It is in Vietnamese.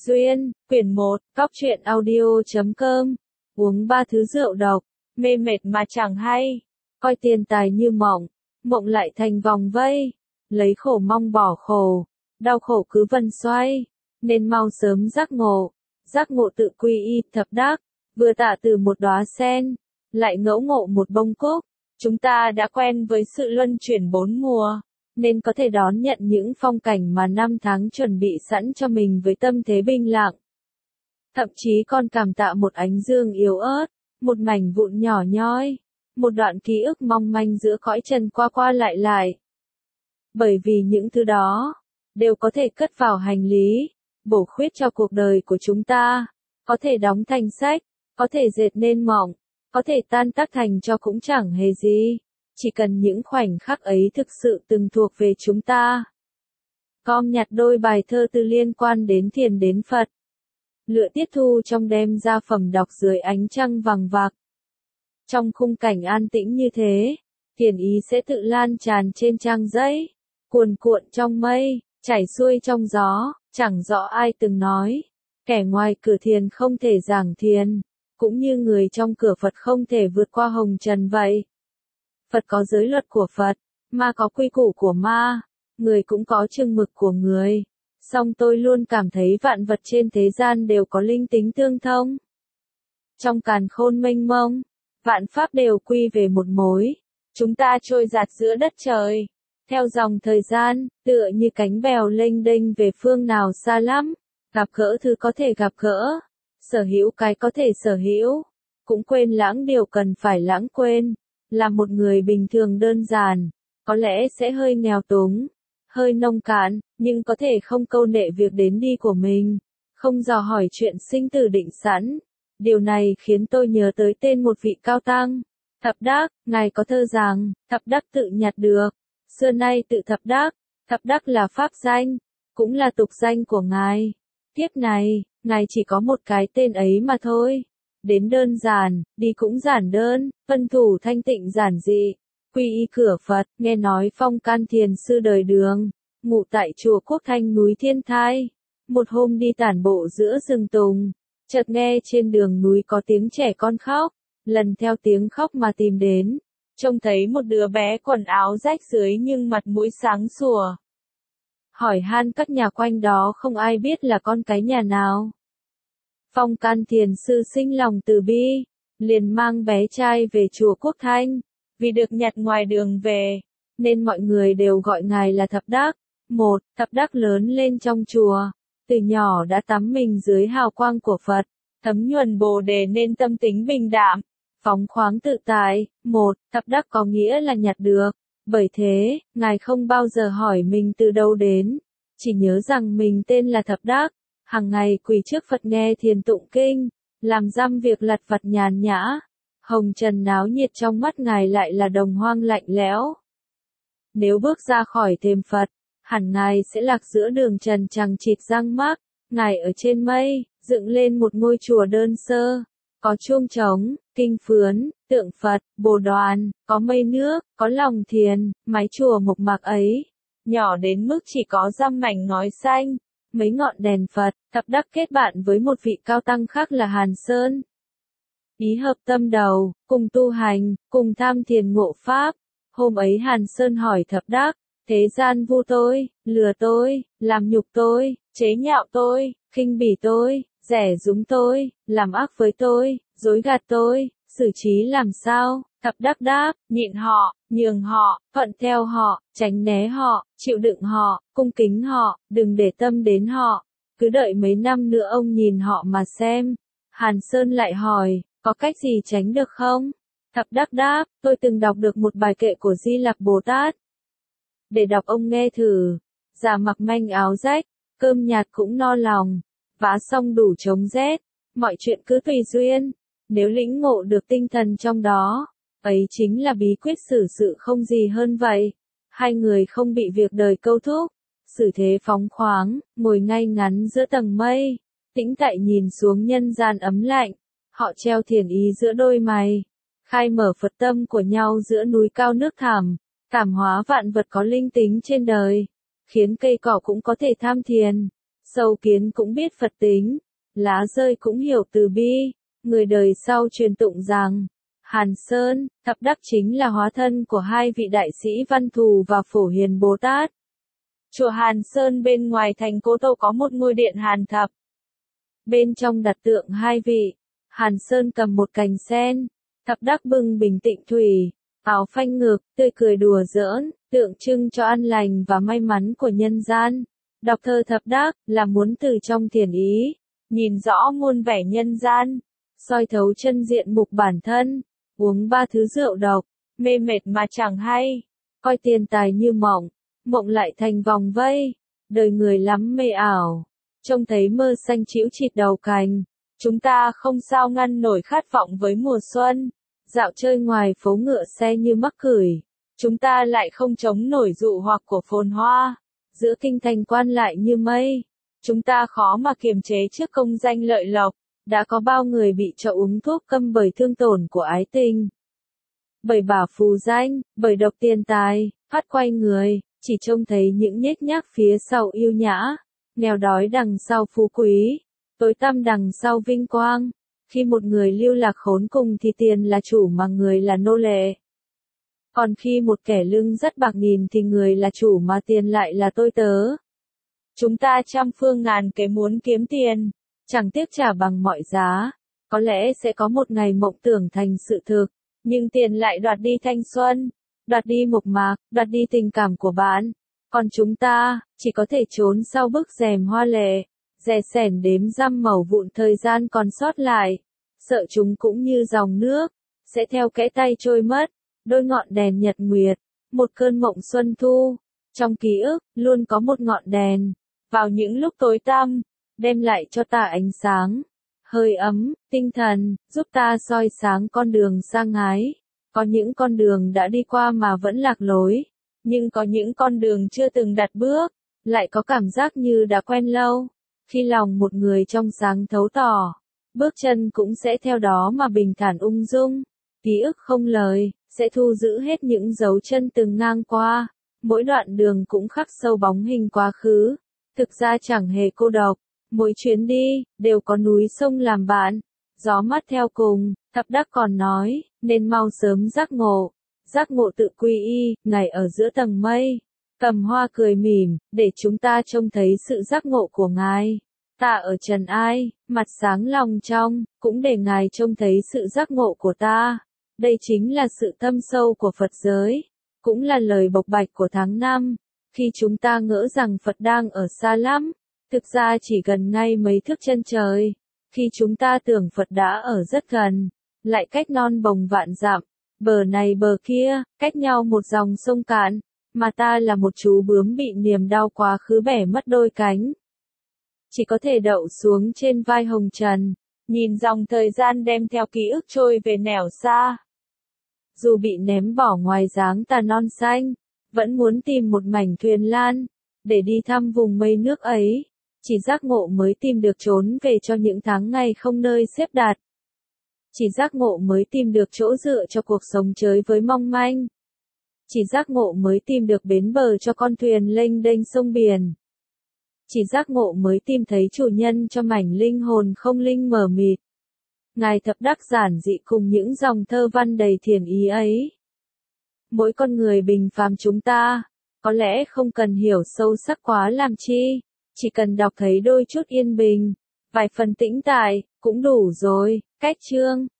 Duyên, quyển 1, Cóc truyện audio.com. Uống 3 thứ rượu độc, mê mệt mà chẳng hay. Coi tiền tài như mộng, mộng lại thành vòng vây. Lấy khổ mong bỏ khổ, đau khổ cứ vần xoay. Nên mau sớm giác ngộ tự quy y thập đắc. Vừa tạ từ một đóa sen, lại ngẫu ngộ một bông cúc. Chúng ta đã quen với sự luân chuyển bốn mùa, nên có thể đón nhận những phong cảnh mà năm tháng chuẩn bị sẵn cho mình với tâm thế bình lặng. Thậm chí còn cảm tạ một ánh dương yếu ớt, một mảnh vụn nhỏ nhoi, một đoạn ký ức mong manh giữa cõi trần qua qua lại lại. Bởi vì những thứ đó, đều có thể cất vào hành lý, bổ khuyết cho cuộc đời của chúng ta, có thể đóng thành sách, có thể dệt nên mộng, có thể tan tác thành cho cũng chẳng hề gì. Chỉ cần những khoảnh khắc ấy thực sự từng thuộc về chúng ta. Com nhặt đôi bài thơ từ liên quan đến thiền đến Phật. Lựa tiết thu trong đêm ra phẩm đọc dưới ánh trăng vàng vặc. Trong khung cảnh an tĩnh như thế, thiền ý sẽ tự lan tràn trên trang giấy, cuồn cuộn trong mây, chảy xuôi trong gió, chẳng rõ ai từng nói. Kẻ ngoài cửa thiền không thể giảng thiền, cũng như người trong cửa Phật không thể vượt qua hồng trần vậy. Phật có giới luật của Phật, ma có quy củ của ma, người cũng có chừng mực của người. Song tôi luôn cảm thấy vạn vật trên thế gian đều có linh tính tương thông. Trong càn khôn mênh mông, vạn pháp đều quy về một mối. Chúng ta trôi dạt giữa đất trời, theo dòng thời gian, tựa như cánh bèo lênh đênh về phương nào xa lắm. Gặp gỡ thứ có thể gặp gỡ, sở hữu cái có thể sở hữu, cũng quên lãng điều cần phải lãng quên. Là một người bình thường đơn giản, có lẽ sẽ hơi nghèo túng, hơi nông cạn, nhưng có thể không câu nệ việc đến đi của mình, không dò hỏi chuyện sinh tử định sẵn. Điều này khiến tôi nhớ tới tên một vị cao tăng, Thập Đắc. Ngài có thơ rằng, Thập Đắc tự nhặt được, xưa nay tự Thập Đắc là pháp danh, cũng là tục danh của Ngài. Kiếp này, Ngài chỉ có một cái tên ấy mà thôi. Đến đơn giản, đi cũng giản đơn, vân thủ thanh tịnh giản dị, quy y cửa Phật. Nghe nói Phong Can thiền sư đời Đường, ngụ tại chùa Quốc Thanh núi Thiên Thai. Một hôm đi tản bộ giữa rừng tùng, chợt nghe trên đường núi có tiếng trẻ con khóc, lần theo tiếng khóc mà tìm đến, trông thấy một đứa bé quần áo rách rưới nhưng mặt mũi sáng sủa. Hỏi han các nhà quanh đó không ai biết là con cái nhà nào. Phong Can thiền sư sinh lòng từ bi, liền mang bé trai về chùa Quốc Thanh. Vì được nhặt ngoài đường về, nên mọi người đều gọi ngài là Thập Đắc. Thập Đắc lớn lên trong chùa, từ nhỏ đã tắm mình dưới hào quang của Phật, thấm nhuần Bồ Đề nên tâm tính bình đạm, phóng khoáng tự tại. Thập Đắc có nghĩa là nhặt được. Bởi thế, ngài không bao giờ hỏi mình từ đâu đến, chỉ nhớ rằng mình tên là Thập Đắc. Hàng ngày quỳ trước Phật nghe thiền tụng kinh, làm dăm việc lặt vặt nhàn nhã. Hồng trần náo nhiệt trong mắt ngài lại là đồng hoang lạnh lẽo. Nếu bước ra khỏi thềm Phật, hẳn ngài sẽ lạc giữa đường trần chằng chịt răng mắc. Ngài ở trên mây, dựng lên một ngôi chùa đơn sơ, có chuông trống, kinh phướn, tượng Phật, bồ đoàn, có mây nước, có lòng thiền. Mái chùa mộc mạc ấy, nhỏ đến mức chỉ có dăm mảnh ngói xanh, mấy ngọn đèn Phật. Thập Đắc kết bạn với một vị cao tăng khác là Hàn Sơn. Ý hợp tâm đầu, cùng tu hành, cùng tham thiền ngộ pháp. Hôm ấy Hàn Sơn hỏi Thập Đắc, thế gian vu tôi, lừa tôi, làm nhục tôi, chế nhạo tôi, khinh bỉ tôi, rẻ rúng tôi, làm ác với tôi, dối gạt tôi, xử trí làm sao? Thập Đắc đáp, nhịn họ, nhường họ, thuận theo họ, tránh né họ, chịu đựng họ, cung kính họ, đừng để tâm đến họ. Cứ đợi mấy năm nữa ông nhìn họ mà xem. Hàn Sơn lại hỏi, có cách gì tránh được không? Thập Đắc đáp, tôi từng đọc được một bài kệ của Di Lặc Bồ Tát. Để đọc ông nghe thử. Già mặc manh áo rách, cơm nhạt cũng no lòng, vá xong đủ chống rét, mọi chuyện cứ tùy duyên. Nếu lĩnh ngộ được tinh thần trong đó, ấy chính là bí quyết xử sự không gì hơn vậy. Hai người không bị việc đời câu thúc, xử thế phóng khoáng, ngồi ngay ngắn giữa tầng mây, tĩnh tại nhìn xuống nhân gian ấm lạnh. Họ treo thiền ý giữa đôi mày, khai mở Phật tâm của nhau giữa núi cao nước thẳm, cảm hóa vạn vật có linh tính trên đời, khiến cây cỏ cũng có thể tham thiền. Sâu kiến cũng biết Phật tính, lá rơi cũng hiểu từ bi. Người đời sau truyền tụng rằng, Hàn Sơn, Thập Đắc chính là hóa thân của hai vị đại sĩ Văn Thù và Phổ Hiền Bồ Tát. Chùa Hàn Sơn bên ngoài thành Cố Tô có một ngôi điện Hàn Thập. Bên trong đặt tượng hai vị, Hàn Sơn cầm một cành sen, Thập Đắc bưng bình tịnh thủy, áo phanh ngực, tươi cười đùa giỡn, tượng trưng cho an lành và may mắn của nhân gian. Đọc thơ Thập Đắc là muốn từ trong thiền ý, nhìn rõ muôn vẻ nhân gian, soi thấu chân diện mục bản thân, uống ba thứ rượu độc, mê mệt mà chẳng hay, coi tiền tài như mộng, mộng lại thành vòng vây, đời người lắm mê ảo, trông thấy mơ xanh trĩu chịt đầu cành, chúng ta không sao ngăn nổi khát vọng với mùa xuân, dạo chơi ngoài phố ngựa xe như mắc cửi, chúng ta lại không chống nổi dụ hoặc của phồn hoa, giữa kinh thành quan lại như mây, chúng ta khó mà kiềm chế trước công danh lợi lộc. Đã có bao người bị cho uống thuốc câm bởi thương tổn của ái tình, bởi bảo phù danh, bởi độc tiền tài, phát quay người, chỉ trông thấy những nhếch nhác phía sau yêu nhã, nghèo đói đằng sau phú quý, tối tăm đằng sau vinh quang. Khi một người lưu lạc khốn cùng thì tiền là chủ mà người là nô lệ. Còn khi một kẻ lưng rất bạc nghìn thì người là chủ mà tiền lại là tôi tớ. Chúng ta trăm phương ngàn kế muốn kiếm tiền, chẳng tiếc trả bằng mọi giá, có lẽ sẽ có một ngày mộng tưởng thành sự thực, nhưng tiền lại đoạt đi thanh xuân, đoạt đi mộc mạc, đoạt đi tình cảm của bạn. Còn chúng ta, chỉ có thể trốn sau bức rèm hoa lệ, dè sẻn đếm răm mẩu vụn thời gian còn sót lại, sợ chúng cũng như dòng nước, sẽ theo kẽ tay trôi mất, đôi ngọn đèn nhật nguyệt, một cơn mộng xuân thu, trong ký ức, luôn có một ngọn đèn, vào những lúc tối tăm, đem lại cho ta ánh sáng, hơi ấm, tinh thần, giúp ta soi sáng con đường sang ái. Có những con đường đã đi qua mà vẫn lạc lối, nhưng có những con đường chưa từng đặt bước, lại có cảm giác như đã quen lâu. Khi lòng một người trong sáng thấu tỏ, bước chân cũng sẽ theo đó mà bình thản ung dung. Ký ức không lời, sẽ thu giữ hết những dấu chân từng ngang qua, mỗi đoạn đường cũng khắc sâu bóng hình quá khứ. Thực ra chẳng hề cô độc. Mỗi chuyến đi, đều có núi sông làm bạn, gió mát theo cùng. Thập Đắc còn nói, nên mau sớm giác ngộ tự quy y, ngày ở giữa tầng mây, cầm hoa cười mỉm, để chúng ta trông thấy sự giác ngộ của Ngài. Ta ở trần ai, mặt sáng lòng trong, cũng để Ngài trông thấy sự giác ngộ của ta. Đây chính là sự thâm sâu của Phật giới, cũng là lời bộc bạch của tháng 5, khi chúng ta ngỡ rằng Phật đang ở xa lắm. Thực ra chỉ gần ngay mấy thước chân trời, khi chúng ta tưởng Phật đã ở rất gần, lại cách non bồng vạn dặm, bờ này bờ kia, cách nhau một dòng sông cạn, mà ta là một chú bướm bị niềm đau quá khứ bẻ mất đôi cánh. Chỉ có thể đậu xuống trên vai hồng trần, nhìn dòng thời gian đem theo ký ức trôi về nẻo xa. Dù bị ném bỏ ngoài dáng tà non xanh, vẫn muốn tìm một mảnh thuyền lan, để đi thăm vùng mây nước ấy. Chỉ giác ngộ mới tìm được trốn về cho những tháng ngày không nơi xếp đặt. Chỉ giác ngộ mới tìm được chỗ dựa cho cuộc sống chới với mong manh. Chỉ giác ngộ mới tìm được bến bờ cho con thuyền lênh đênh sông biển. Chỉ giác ngộ mới tìm thấy chủ nhân cho mảnh linh hồn không linh mờ mịt. Ngài Thập Đắc giản dị cùng những dòng thơ văn đầy thiền ý ấy. Mỗi con người bình phàm chúng ta, có lẽ không cần hiểu sâu sắc quá làm chi. Chỉ cần đọc thấy đôi chút yên bình, vài phần tĩnh tại, cũng đủ rồi. Cách chương